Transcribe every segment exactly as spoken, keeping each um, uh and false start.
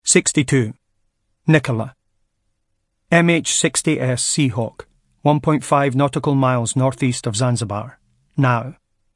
sixty-two. Nicola. M H sixty S Seahawk, one point five nautical miles northeast of Zanzibar. Now.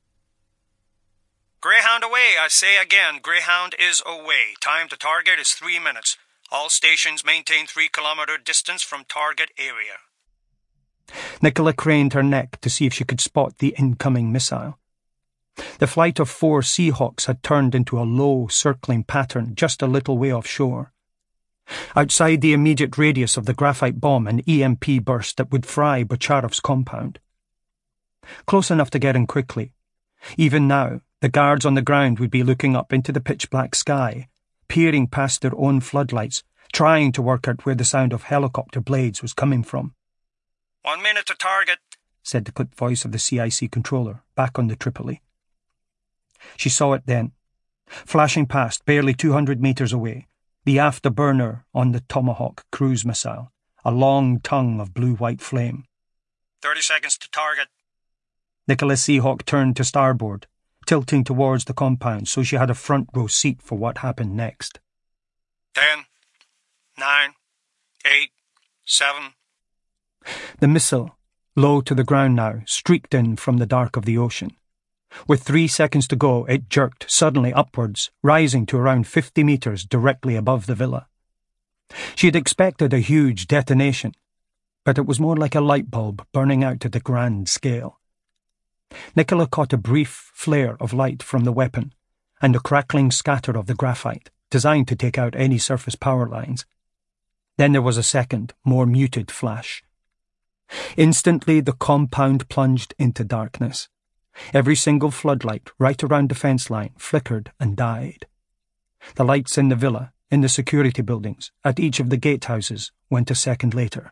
Greyhound away, I say again. Greyhound is away. Time to target is three minutes. All stations maintain three kilometre distance from target area. Nicola craned her neck to see if she could spot the incoming missile. The flight of four Seahawks had turned into a low, circling pattern just a little way offshore. Outside the immediate radius of the graphite bomb, an E M P burst that would fry Bocharov's compound. Close enough to get in quickly. Even now, the guards on the ground would be looking up into the pitch-black sky, peering past their own floodlights, trying to work out where the sound of helicopter blades was coming from. One minute to target, said the clipped voice of the C I C controller, back on the Tripoli. She saw it then, flashing past barely two hundred metres away, the afterburner on the Tomahawk cruise missile, a long tongue of blue-white flame. Thirty seconds to target. Nicola Seahawk turned to starboard, tilting towards the compound so she had a front-row seat for what happened next. Ten, nine, eight, seven. The missile, low to the ground now, streaked in from the dark of the ocean. With three seconds to go, it jerked suddenly upwards, rising to around fifty metres directly above the villa. She had expected a huge detonation, but it was more like a light bulb burning out at a grand scale. Nicola caught a brief flare of light from the weapon and a crackling scatter of the graphite, designed to take out any surface power lines. Then there was a second, more muted flash. Instantly the compound plunged into darkness. Every single floodlight right around the fence line flickered and died. The lights in the villa, in the security buildings, at each of the gatehouses went a second later.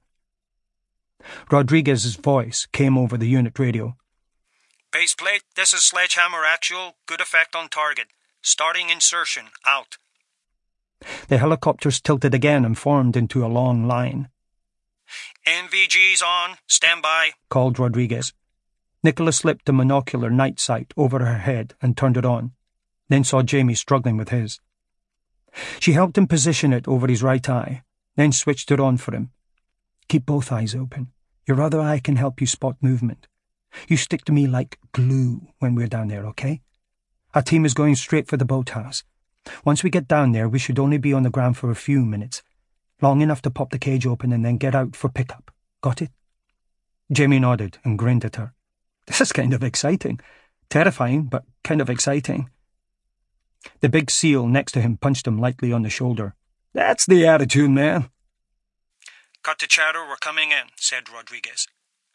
Rodriguez's voice came over the unit radio. Base plate, this is Sledgehammer Actual. Good effect on target. Starting insertion. Out. The helicopters tilted again and formed into a long line. N V Gs on. Stand by, called Rodriguez. Nicola slipped the monocular night sight over her head and turned it on, then saw Jamie struggling with his. She helped him position it over his right eye, then switched it on for him. Keep both eyes open. Your other eye can help you spot movement. You stick to me like glue when we're down there, okay? Our team is going straight for the boathouse. Once we get down there, we should only be on the ground for a few minutes, long enough to pop the cage open and then get out for pickup. Got it? Jamie nodded and grinned at her. This is kind of exciting. Terrifying, but kind of exciting. The big SEAL next to him punched him lightly on the shoulder. That's the attitude, man. Cut the chatter, we're coming in, said Rodriguez.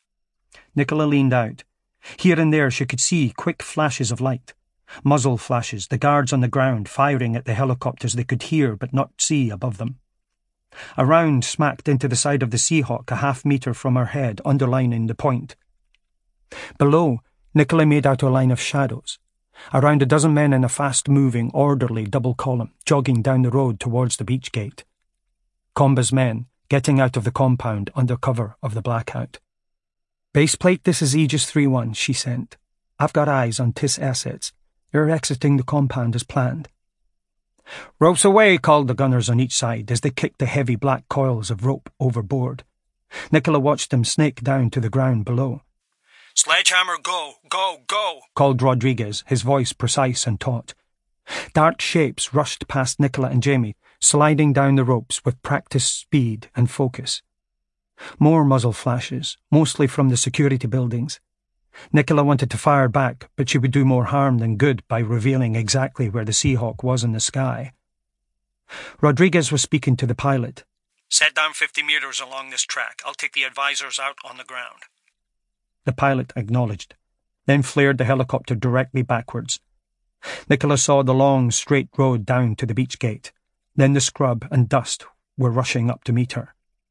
Nicola leaned out. Here and there she could see quick flashes of light. Muzzle flashes, the guards on the ground firing at the helicopters they could hear but not see above them. A round smacked into the side of the Seahawk a half metre from her head, underlining the point. Below, Nicola made out a line of shadows, around a dozen men in a fast-moving, orderly double column, jogging down the road towards the beach gate. Comba's men, getting out of the compound under cover of the blackout. Baseplate, this is Aegis three one, she sent. I've got eyes on T I S assets. You're exiting the compound as planned. Ropes away, called the gunners on each side as they kicked the heavy black coils of rope overboard. Nicola watched them snake down to the ground below. Sledgehammer, go, go, go, called Rodriguez, his voice precise and taut. Dark shapes rushed past Nicola and Jamie, sliding down the ropes with practiced speed and focus. More muzzle flashes, mostly from the security buildings. Nicola wanted to fire back, but she would do more harm than good by revealing exactly where the Seahawk was in the sky. Rodriguez was speaking to the pilot. Set down fifty metres along this track. I'll take the advisors out on the ground. The pilot acknowledged, then flared the helicopter directly backwards. Nicola saw the long, straight road down to the beach gate. Then the scrub and dust were rushing up to meet her.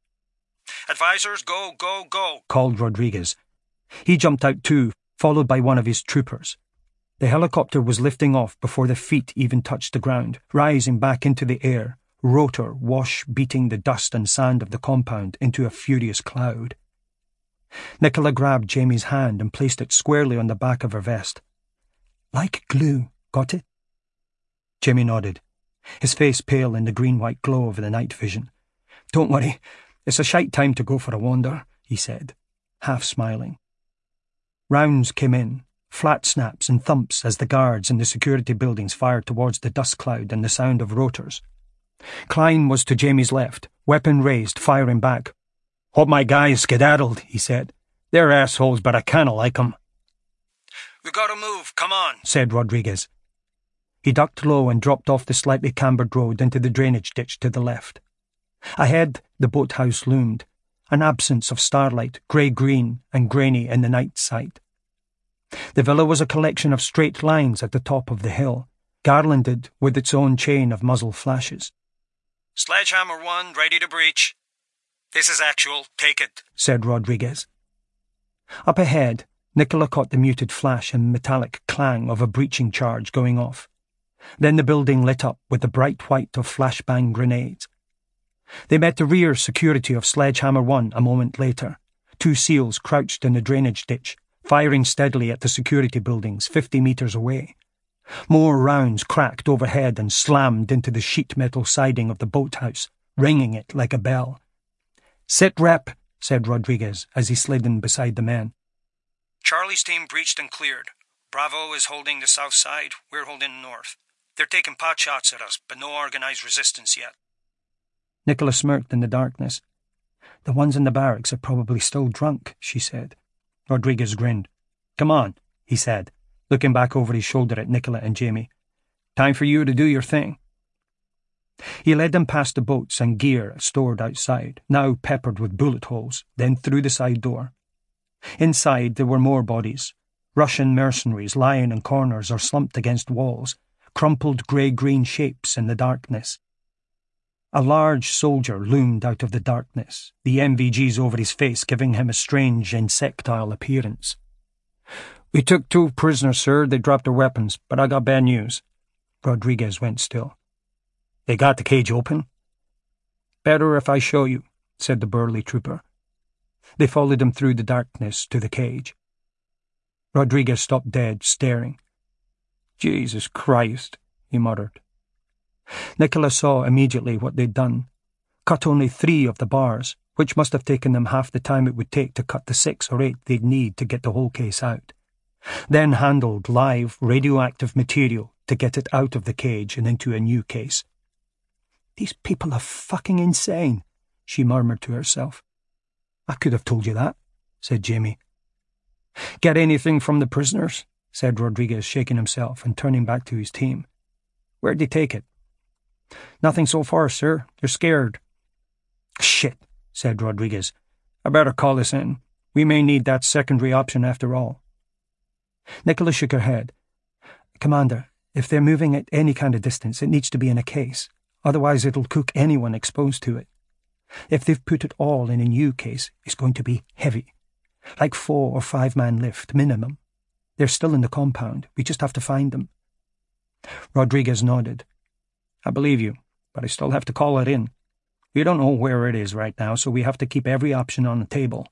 Advisors, go, go, go, called Rodriguez. He jumped out too, followed by one of his troopers. The helicopter was lifting off before the feet even touched the ground, rising back into the air, rotor wash beating the dust and sand of the compound into a furious cloud. Nicola grabbed Jamie's hand and placed it squarely on the back of her vest. Like glue, got it? Jamie nodded. his face pale in the green-white glow of the night vision. "Don't worry, it's a shite time to go for a wander," he said, half smiling. Rounds came in, flat snaps and thumps as the guards in the security buildings fired towards the dust cloud and the sound of rotors. Klein was to Jamie's left, weapon raised, firing back. "Hope my guys skedaddled," he said. "They're assholes, but I kinda like 'em." "We gotta move, come on," said Rodriguez. He ducked low and dropped off the slightly cambered road into the drainage ditch to the left. Ahead, the boathouse loomed, an absence of starlight, grey-green and grainy in the night sight. The villa was a collection of straight lines at the top of the hill, garlanded with its own chain of muzzle flashes. "Sledgehammer one, ready to breach. This is actual, take it," said Rodriguez. Up ahead, Nicola caught the muted flash and metallic clang of a breaching charge going off. Then the building lit up with the bright white of flashbang grenades. They met the rear security of Sledgehammer one a moment later, two SEALs crouched in the drainage ditch, firing steadily at the security buildings fifty metres away. More rounds cracked overhead and slammed into the sheet metal siding of the boathouse, ringing it like a bell. "Sit rep," said Rodriguez as he slid in beside the men. "Charlie's team breached and cleared. Bravo is holding the south side, we're holding the north. They're taking pot shots at us, but no organised resistance yet." Nicola smirked in the darkness. "The ones in the barracks are probably still drunk," she said. Rodriguez grinned. "Come on," he said, looking back over his shoulder at Nicola and Jamie. "Time for you to do your thing." He led them past the boats and gear stored outside, now peppered with bullet holes, then through the side door. Inside there were more bodies, Russian mercenaries lying in corners or slumped against walls, crumpled grey-green shapes in the darkness. A large soldier loomed out of the darkness, the M V Gs over his face giving him a strange insectile appearance. "We took two prisoners, sir. They dropped their weapons, but I got bad news." Rodriguez went still. "They got the cage open?" "Better if I show you," said the burly trooper. They followed him through the darkness to the cage. Rodriguez stopped dead, staring. "Jesus Christ," he muttered. Nicola saw immediately what they'd done. Cut only three of the bars, which must have taken them half the time it would take to cut the six or eight they'd need to get the whole case out. Then handled live, radioactive material to get it out of the cage and into a new case. "These people are fucking insane," she murmured to herself. "I could have told you that," said Jamie. "Get anything from the prisoners?" said Rodriguez, shaking himself and turning back to his team. "Where'd they take it?" "Nothing so far, sir. They're scared." "Shit," said Rodriguez. "I better call this in. We may need that secondary option after all." Nicola shook her head. "Commander, if they're moving at any kind of distance, it needs to be in a case. Otherwise it'll cook anyone exposed to it. If they've put it all in a new case, it's going to be heavy. Like four or five man lift, minimum. They're still in the compound. We just have to find them." Rodriguez nodded. "I believe you, but I still have to call it in. We don't know where it is right now, so we have to keep every option on the table."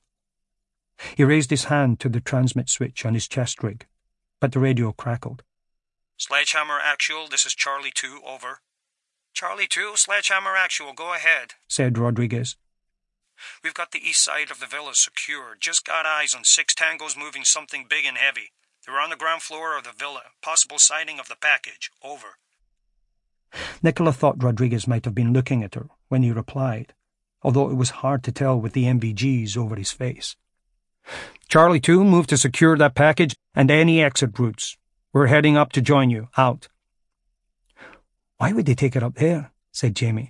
He raised his hand to the transmit switch on his chest rig, but the radio crackled. "Sledgehammer Actual, this is Charlie two, over." "Charlie two, Sledgehammer Actual, go ahead," said Rodriguez. "We've got the east side of the villa secured. Just got eyes on six tangos moving something big and heavy. They're on the ground floor of the villa. Possible sighting of the package, over." Nicola thought Rodriguez might have been looking at her when he replied, although it was hard to tell with the M V Gs over his face. "Charlie two, move to secure that package and any exit routes. We're heading up to join you. Out." "Why would they take it up there?" said Jamie.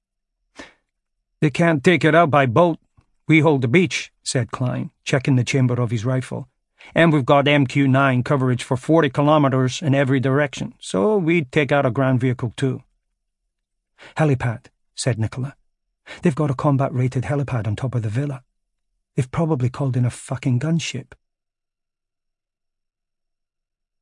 "They can't take it out by boat. We hold the beach," said Klein, checking the chamber of his rifle. "And we've got M Q nine coverage for forty kilometres in every direction, so we'd take out a ground vehicle too." "Helipad," said Nicola. "They've got a combat-rated helipad on top of the villa. They've probably called in a fucking gunship."